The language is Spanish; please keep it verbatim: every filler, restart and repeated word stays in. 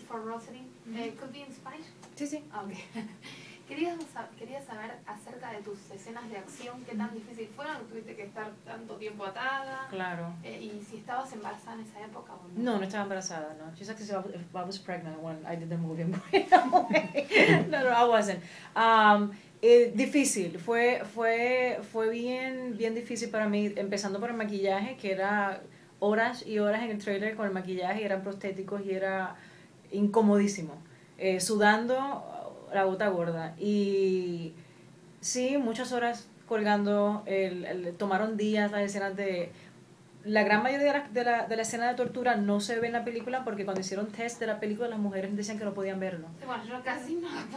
for Rosary. Mm-hmm. Eh, could be inspired. Sí, sí. Okay. Quería, quería saber acerca de tus escenas de acción, qué tan difícil fueron, tuviste que estar tanto tiempo atada. Claro. Eh, y si estabas embarazada en esa época o no. No, no estaba embarazada, no. She's actually, if I was pregnant when I did the movie. no, no, I wasn't. Um, eh, difícil, fue, fue, fue bien, bien difícil para mí, empezando por el maquillaje, que era horas y horas en el trailer con el maquillaje, y eran prostéticos y era incomodísimo. Eh, sudando la gota gorda. Y sí, muchas horas colgando, el, el, tomaron días las escenas de... La gran mayoría de la, de, la, de la escena de tortura no se ve en la película porque cuando hicieron test de la película las mujeres decían que no podían verlo. Sí, bueno, yo casi no